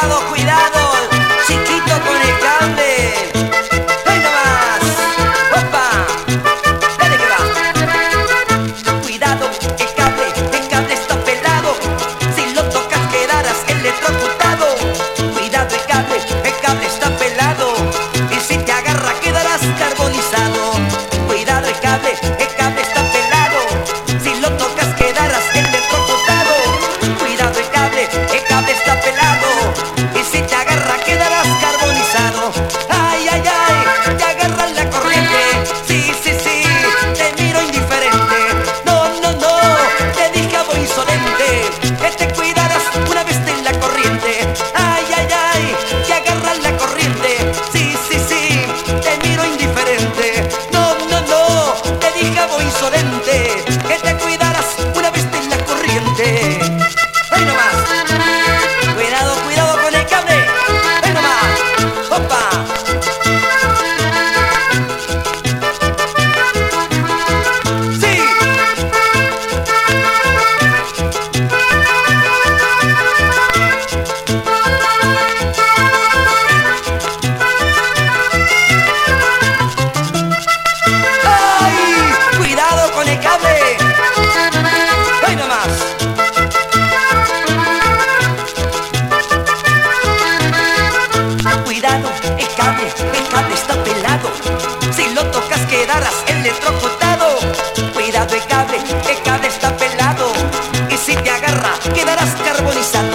cuidado, cuidado, chiquito con el cable. ¡Ahí nomás! ¡Opa! ¡Dale que va! Cuidado, el cable está pelado. Si lo tocas quedarás electrocutado. Cuidado, el cable está pelado. Y si te agarra quedarás carbonizado. Cuidado, el cable está pelado. Si lo tocas quedarás electrocutado. Cuidado, el cable está pelado. Y si te agarra quedarás carbonizado. Ay, ay, ay, te agarra la corriente. Sí, sí, sí, te miro indiferente. No, no, no, te dije a voz insolente que te cuidarás una vez en la corriente. Ay, ay, ay, te agarra la corriente. Sí, sí, sí, te miro indiferente. No, no, no, te dije a voz insolente que te cuidarás una vez en la corriente. ¡Ahí nomás! Cuidado, cuidado con el cable. ¡Ahí nomás! ¡Opa! ¡Sí! ¡Ay! ¡Cuidado con el cable! ¡Ahí nomás! Cuidado, el cable está pelado. Si lo tocas quedarás electrocutado. Cuidado, el cable está pelado. Y si te agarra quedarás carbonizado.